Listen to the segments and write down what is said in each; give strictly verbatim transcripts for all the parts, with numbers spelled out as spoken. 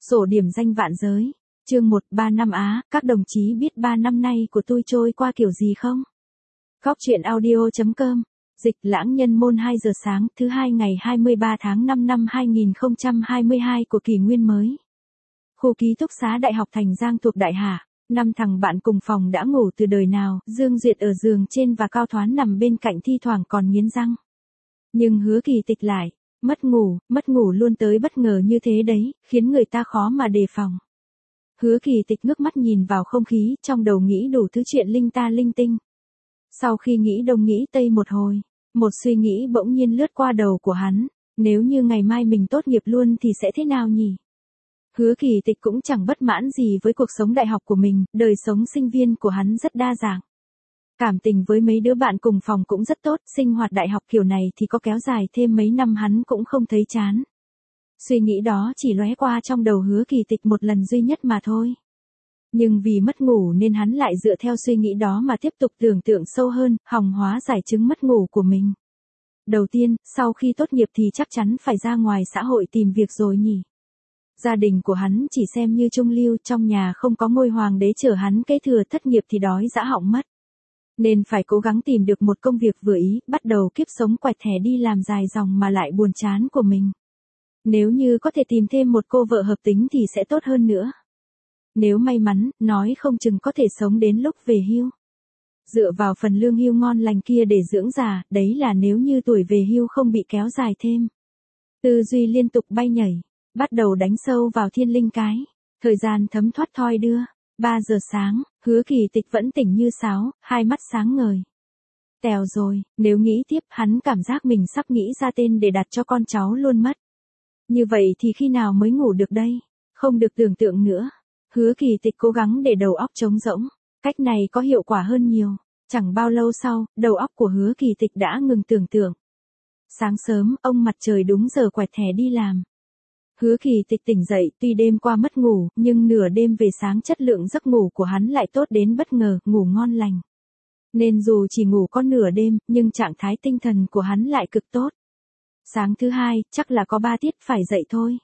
Sổ điểm danh vạn giới. Chương một, ba năm Á, các đồng chí biết ba năm nay của tôi trôi qua kiểu gì không? Góc truyện audio chấm com. Dịch Lãng Nhân Môn hai giờ sáng, thứ hai ngày hai mươi ba tháng năm năm hai nghìn không trăm hai mươi hai của kỷ nguyên mới. Khu ký túc xá Đại học Thành Giang thuộc Đại Hà, năm thằng bạn cùng phòng đã ngủ từ đời nào, Dương Duyệt ở giường trên và Cao Thoán nằm bên cạnh thi thoảng còn nghiến răng. Nhưng Hứa Kỳ Tịch lại, mất ngủ, mất ngủ luôn tới bất ngờ như thế đấy, khiến người ta khó mà đề phòng. Hứa Kỳ Tịch ngước mắt nhìn vào không khí, trong đầu nghĩ đủ thứ chuyện linh ta linh tinh. Sau khi nghĩ đông nghĩ tây một hồi, một suy nghĩ bỗng nhiên lướt qua đầu của hắn, nếu như ngày mai mình tốt nghiệp luôn thì sẽ thế nào nhỉ? Hứa Kỳ Tịch cũng chẳng bất mãn gì với cuộc sống đại học của mình, đời sống sinh viên của hắn rất đa dạng. Cảm tình với mấy đứa bạn cùng phòng cũng rất tốt, sinh hoạt đại học kiểu này thì có kéo dài thêm mấy năm hắn cũng không thấy chán. Suy nghĩ đó chỉ lóe qua trong đầu Hứa Kỳ Tịch một lần duy nhất mà thôi. Nhưng vì mất ngủ nên hắn lại dựa theo suy nghĩ đó mà tiếp tục tưởng tượng sâu hơn, hòng hóa giải chứng mất ngủ của mình. Đầu tiên, sau khi tốt nghiệp thì chắc chắn phải ra ngoài xã hội tìm việc rồi nhỉ. Gia đình của hắn chỉ xem như trung lưu, trong nhà không có ngôi hoàng đế chở hắn kế thừa, thất nghiệp thì đói dã họng mất. Nên phải cố gắng tìm được một công việc vừa ý, bắt đầu kiếp sống quẹt thẻ đi làm dài dòng mà lại buồn chán của mình. Nếu như có thể tìm thêm một cô vợ hợp tính thì sẽ tốt hơn nữa. Nếu may mắn, nói không chừng có thể sống đến lúc về hưu. Dựa vào phần lương hưu ngon lành kia để dưỡng già, đấy là nếu như tuổi về hưu không bị kéo dài thêm. Tư duy liên tục bay nhảy, bắt đầu đánh sâu vào thiên linh cái. Thời gian thấm thoát thoi đưa. ba giờ sáng, Hứa Kỳ Tịch vẫn tỉnh như sáo, hai mắt sáng ngời. Tèo rồi, nếu nghĩ tiếp hắn cảm giác mình sắp nghĩ ra tên để đặt cho con cháu luôn mất. Như vậy thì khi nào mới ngủ được đây? Không được tưởng tượng nữa. Hứa Kỳ Tịch cố gắng để đầu óc trống rỗng. Cách này có hiệu quả hơn nhiều. Chẳng bao lâu sau, đầu óc của Hứa Kỳ Tịch đã ngừng tưởng tượng. Sáng sớm, ông mặt trời đúng giờ quẹt thẻ đi làm. Hứa Kỳ Tịch tỉnh dậy, tuy đêm qua mất ngủ, nhưng nửa đêm về sáng chất lượng giấc ngủ của hắn lại tốt đến bất ngờ, ngủ ngon lành. Nên dù chỉ ngủ có nửa đêm, nhưng trạng thái tinh thần của hắn lại cực tốt. Sáng thứ hai, chắc là có ba tiết phải dậy thôi.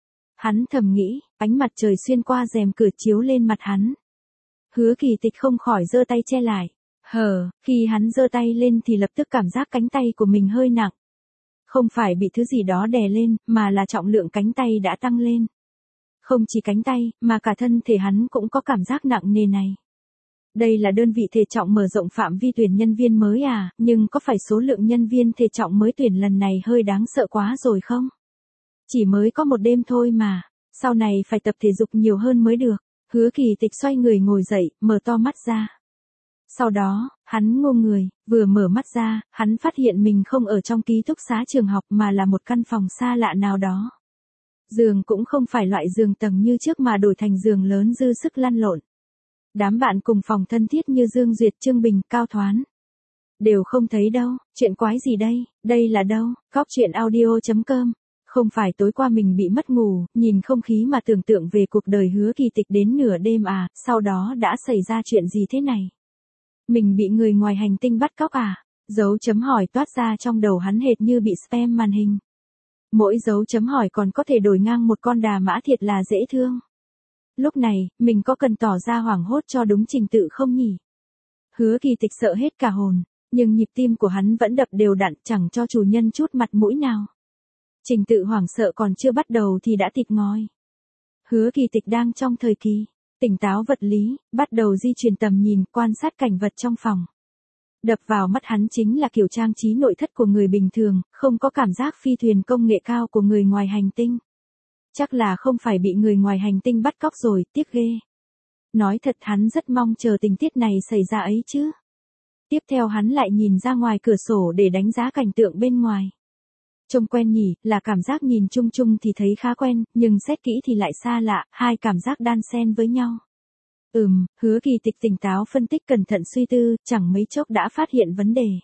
Hắn thầm nghĩ, ánh mặt trời xuyên qua rèm cửa chiếu lên mặt hắn. Hứa Kỳ Tịch không khỏi giơ tay che lại. Hờ, khi hắn giơ tay lên thì lập tức cảm giác cánh tay của mình hơi nặng. Không phải bị thứ gì đó đè lên, mà là trọng lượng cánh tay đã tăng lên. Không chỉ cánh tay, mà cả thân thể hắn cũng có cảm giác nặng nề này. Đây là đơn vị thể trọng mở rộng phạm vi tuyển nhân viên mới à, nhưng có phải số lượng nhân viên thể trọng mới tuyển lần này hơi đáng sợ quá rồi không? Chỉ mới có một đêm thôi mà, sau này phải tập thể dục nhiều hơn mới được. Hứa Kỳ Tịch xoay người ngồi dậy, mở to mắt ra. Sau đó, hắn ngô người, vừa mở mắt ra, hắn phát hiện mình không ở trong ký túc xá trường học mà là một căn phòng xa lạ nào đó. Giường cũng không phải loại giường tầng như trước mà đổi thành giường lớn dư sức lăn lộn. Đám bạn cùng phòng thân thiết như Dương Duyệt, Trương Bình, Cao Thoán. Đều không thấy đâu, chuyện quái gì đây, đây là đâu, góc truyện audio chấm com. Không phải tối qua mình bị mất ngủ, nhìn không khí mà tưởng tượng về cuộc đời Hứa Kỳ Tịch đến nửa đêm à, sau đó đã xảy ra chuyện gì thế này? Mình bị người ngoài hành tinh bắt cóc à? Dấu chấm hỏi toát ra trong đầu hắn hệt như bị spam màn hình. Mỗi dấu chấm hỏi còn có thể đổi ngang một con đà mã, thiệt là dễ thương. Lúc này, mình có cần tỏ ra hoảng hốt cho đúng trình tự không nhỉ? Hứa Kỳ Tịch sợ hết cả hồn, nhưng nhịp tim của hắn vẫn đập đều đặn, chẳng cho chủ nhân chút mặt mũi nào. Trình tự hoảng sợ còn chưa bắt đầu thì đã thịt ngòi. Hứa Kỳ Tịch đang trong thời kỳ tỉnh táo vật lý, bắt đầu di chuyển tầm nhìn, quan sát cảnh vật trong phòng. Đập vào mắt hắn chính là kiểu trang trí nội thất của người bình thường, không có cảm giác phi thuyền công nghệ cao của người ngoài hành tinh. Chắc là không phải bị người ngoài hành tinh bắt cóc rồi, tiếc ghê. Nói thật hắn rất mong chờ tình tiết này xảy ra ấy chứ. Tiếp theo hắn lại nhìn ra ngoài cửa sổ để đánh giá cảnh tượng bên ngoài. Trông quen nhỉ, là cảm giác nhìn chung chung thì thấy khá quen, nhưng xét kỹ thì lại xa lạ, hai cảm giác đan xen với nhau. Ừm, Hứa Kỳ Tịch tỉnh táo phân tích, cẩn thận suy tư, chẳng mấy chốc đã phát hiện vấn đề.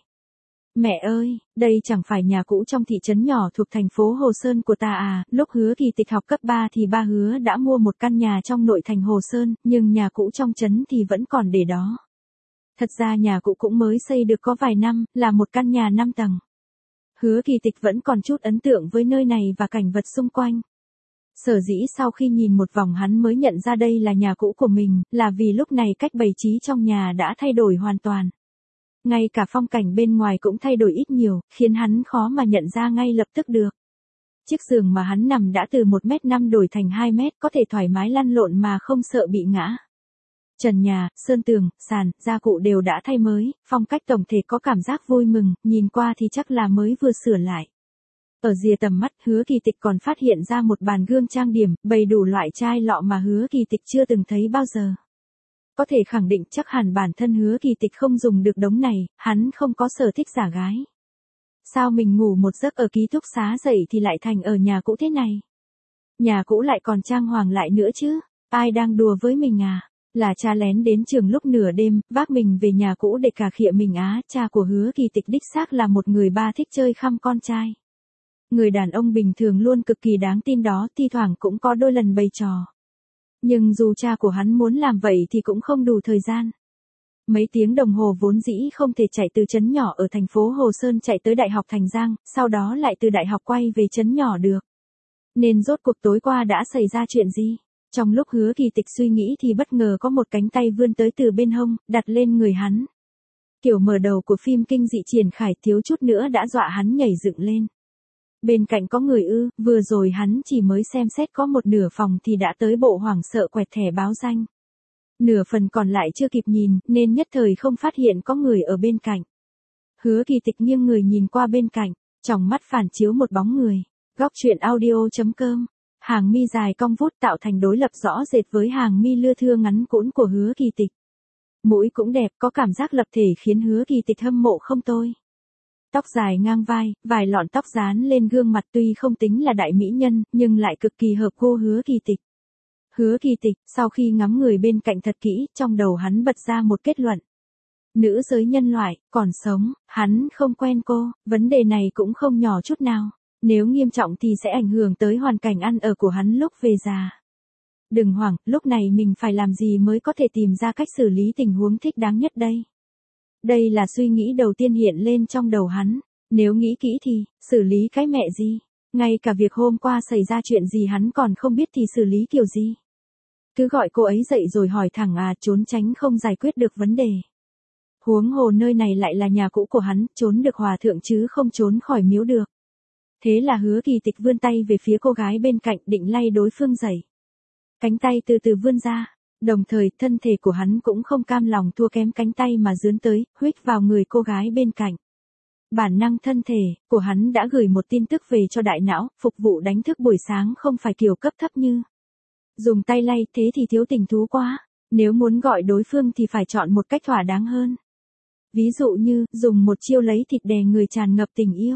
Mẹ ơi, đây chẳng phải nhà cũ trong thị trấn nhỏ thuộc thành phố Hồ Sơn của ta à, lúc Hứa Kỳ Tịch học cấp ba thì ba Hứa đã mua một căn nhà trong nội thành Hồ Sơn, nhưng nhà cũ trong trấn thì vẫn còn để đó. Thật ra nhà cũ cũng mới xây được có vài năm, là một căn nhà năm tầng. Hứa Kỳ Tịch vẫn còn chút ấn tượng với nơi này và cảnh vật xung quanh. Sở dĩ sau khi nhìn một vòng hắn mới nhận ra đây là nhà cũ của mình, là vì lúc này cách bày trí trong nhà đã thay đổi hoàn toàn. Ngay cả phong cảnh bên ngoài cũng thay đổi ít nhiều, khiến hắn khó mà nhận ra ngay lập tức được. Chiếc giường mà hắn nằm đã từ một mét năm đổi thành hai mét, có thể thoải mái lăn lộn mà không sợ bị ngã. Trần nhà, sơn tường, sàn, gia cụ đều đã thay mới, phong cách tổng thể có cảm giác vui mừng, nhìn qua thì chắc là mới vừa sửa lại. Ở rìa tầm mắt, Hứa Kỳ Tịch còn phát hiện ra một bàn gương trang điểm, bày đủ loại chai lọ mà Hứa Kỳ Tịch chưa từng thấy bao giờ. Có thể khẳng định chắc hẳn bản thân Hứa Kỳ Tịch không dùng được đống này, hắn không có sở thích giả gái. Sao mình ngủ một giấc ở ký túc xá dậy thì lại thành ở nhà cũ thế này? Nhà cũ lại còn trang hoàng lại nữa chứ? Ai đang đùa với mình à? Là cha lén đến trường lúc nửa đêm, vác mình về nhà cũ để cà khịa mình á? Cha của Hứa Kỳ Tịch đích xác là một người ba thích chơi khăm con trai. Người đàn ông bình thường luôn cực kỳ đáng tin đó, thi thoảng cũng có đôi lần bày trò. Nhưng dù cha của hắn muốn làm vậy thì cũng không đủ thời gian. Mấy tiếng đồng hồ vốn dĩ không thể chạy từ trấn nhỏ ở thành phố Hồ Sơn chạy tới Đại học Thành Giang, sau đó lại từ đại học quay về trấn nhỏ được. Nên rốt cuộc tối qua đã xảy ra chuyện gì? Trong lúc Hứa Kỳ Tịch suy nghĩ thì bất ngờ có một cánh tay vươn tới từ bên hông, đặt lên người hắn. Kiểu mở đầu của phim kinh dị Triển Khải, thiếu chút nữa đã dọa hắn nhảy dựng lên. Bên cạnh có người ư? Vừa rồi hắn chỉ mới xem xét có một nửa phòng thì đã tới bộ hoảng sợ quẹt thẻ báo danh. Nửa phần còn lại chưa kịp nhìn, nên nhất thời không phát hiện có người ở bên cạnh. Hứa Kỳ Tịch nghiêng người nhìn qua bên cạnh, trong mắt phản chiếu một bóng người. Góc truyện audio chấm com. Hàng mi dài cong vút tạo thành đối lập rõ rệt với hàng mi lưa thưa ngắn cũn của Hứa Kỳ Tịch. Mũi cũng đẹp, có cảm giác lập thể khiến Hứa Kỳ Tịch hâm mộ không thôi. Tóc dài ngang vai, vài lọn tóc dán lên gương mặt, tuy không tính là đại mỹ nhân, nhưng lại cực kỳ hợp gu Hứa Kỳ Tịch. Hứa Kỳ Tịch, sau khi ngắm người bên cạnh thật kỹ, trong đầu hắn bật ra một kết luận. Nữ giới nhân loại, còn sống, hắn không quen cô, vấn đề này cũng không nhỏ chút nào. Nếu nghiêm trọng thì sẽ ảnh hưởng tới hoàn cảnh ăn ở của hắn lúc về già. Đừng hoảng, lúc này mình phải làm gì mới có thể tìm ra cách xử lý tình huống thích đáng nhất đây? Đây là suy nghĩ đầu tiên hiện lên trong đầu hắn. Nếu nghĩ kỹ thì, xử lý cái mẹ gì? Ngay cả việc hôm qua xảy ra chuyện gì hắn còn không biết thì xử lý kiểu gì? Cứ gọi cô ấy dậy rồi hỏi thẳng à, trốn tránh không giải quyết được vấn đề. Huống hồ nơi này lại là nhà cũ của hắn, trốn được hòa thượng chứ không trốn khỏi miếu được. Thế là Hứa Kỳ Tịch vươn tay về phía cô gái bên cạnh, định lay đối phương dậy. Cánh tay từ từ vươn ra, đồng thời thân thể của hắn cũng không cam lòng thua kém cánh tay mà dướn tới, huých vào người cô gái bên cạnh. Bản năng thân thể của hắn đã gửi một tin tức về cho đại não, phục vụ đánh thức buổi sáng không phải kiểu cấp thấp như dùng tay lay, thế thì thiếu tình thú quá. Nếu muốn gọi đối phương thì phải chọn một cách thỏa đáng hơn. Ví dụ như, dùng một chiêu lấy thịt đè người tràn ngập tình yêu.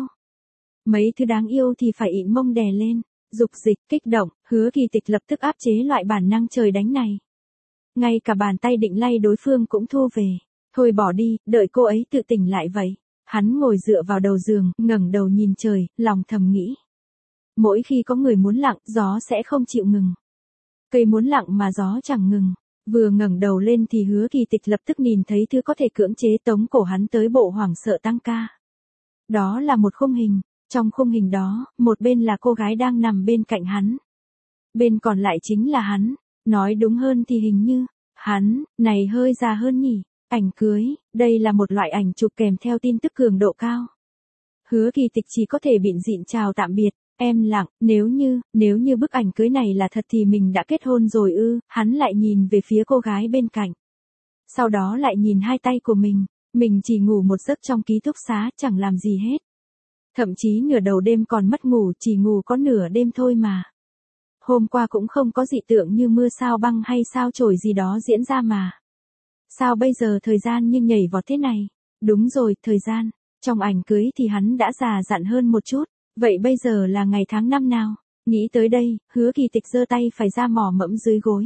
Mấy thứ đáng yêu thì phải ịn mông đè lên, dục dịch, kích động, Hứa Kỳ Tịch lập tức áp chế loại bản năng trời đánh này. Ngay cả bàn tay định lay đối phương cũng thu về. Thôi bỏ đi, đợi cô ấy tự tỉnh lại vậy. Hắn ngồi dựa vào đầu giường, ngẩng đầu nhìn trời, lòng thầm nghĩ. Mỗi khi có người muốn lặng, gió sẽ không chịu ngừng. Cây muốn lặng mà gió chẳng ngừng. Vừa ngẩng đầu lên thì Hứa Kỳ Tịch lập tức nhìn thấy thứ có thể cưỡng chế tống cổ hắn tới bộ hoảng sợ tăng ca. Đó là một khung hình. Trong khung hình đó, một bên là cô gái đang nằm bên cạnh hắn. Bên còn lại chính là hắn. Nói đúng hơn thì hình như, hắn, này hơi già hơn nhỉ. Ảnh cưới, đây là một loại ảnh chụp kèm theo tin tức cường độ cao. Hứa Kỳ Tịch chỉ có thể bịn dịn chào tạm biệt, em lặng, nếu như, nếu như bức ảnh cưới này là thật thì mình đã kết hôn rồi ư, hắn lại nhìn về phía cô gái bên cạnh. Sau đó lại nhìn hai tay của mình, mình chỉ ngủ một giấc trong ký túc xá, chẳng làm gì hết. Thậm chí nửa đầu đêm còn mất ngủ, chỉ ngủ có nửa đêm thôi mà. Hôm qua cũng không có dị tượng như mưa sao băng hay sao chổi gì đó diễn ra mà. Sao bây giờ thời gian như nhảy vọt thế này? Đúng rồi, thời gian. Trong ảnh cưới thì hắn đã già dặn hơn một chút. Vậy bây giờ là ngày tháng năm nào? Nghĩ tới đây, Hứa Kỳ Tịch giơ tay phải ra mò mẫm dưới gối.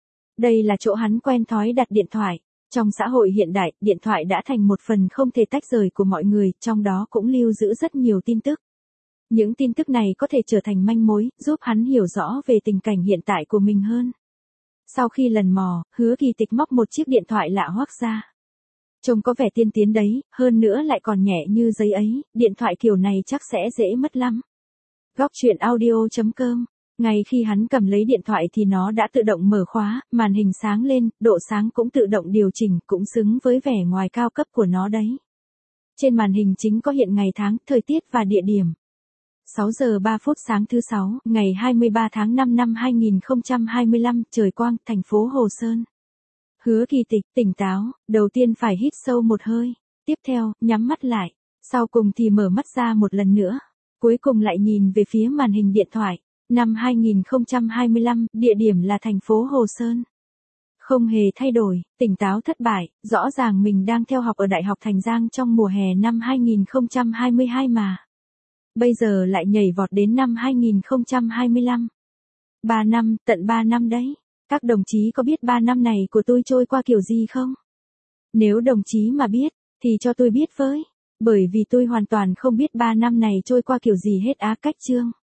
Đây là chỗ hắn quen thói đặt điện thoại. Trong xã hội hiện đại, điện thoại đã thành một phần không thể tách rời của mọi người, trong đó cũng lưu giữ rất nhiều tin tức. Những tin tức này có thể trở thành manh mối, giúp hắn hiểu rõ về tình cảnh hiện tại của mình hơn. Sau khi lần mò, Hứa Kỳ Tịch móc một chiếc điện thoại lạ hoắc ra. Trông có vẻ tiên tiến đấy, hơn nữa lại còn nhẹ như giấy ấy, điện thoại kiểu này chắc sẽ dễ mất lắm. Góc truyện audio chấm com Ngay khi hắn cầm lấy điện thoại thì nó đã tự động mở khóa, màn hình sáng lên, độ sáng cũng tự động điều chỉnh, cũng xứng với vẻ ngoài cao cấp của nó đấy. Trên màn hình chính có hiện ngày tháng, thời tiết và địa điểm. sáu giờ ba phút sáng thứ sáu, ngày hai mươi ba tháng năm năm hai nghìn không trăm hai mươi lăm, trời quang, thành phố Hồ Sơn. Hứa Kỳ Tịch, tỉnh táo, đầu tiên phải hít sâu một hơi, tiếp theo, nhắm mắt lại, sau cùng thì mở mắt ra một lần nữa, cuối cùng lại nhìn về phía màn hình điện thoại. Năm hai nghìn không trăm hai mươi lăm, địa điểm là thành phố Hồ Sơn. Không hề thay đổi, tỉnh táo thất bại, rõ ràng mình đang theo học ở Đại học Thành Giang trong mùa hè năm hai nghìn không trăm hai mươi hai mà. Bây giờ lại nhảy vọt đến năm hai nghìn không trăm hai mươi lăm. Ba năm, tận ba năm đấy. Các đồng chí có biết ba năm này của tôi trôi qua kiểu gì không? Nếu đồng chí mà biết, thì cho tôi biết với. Bởi vì tôi hoàn toàn không biết ba năm này trôi qua kiểu gì hết á. Cách chương.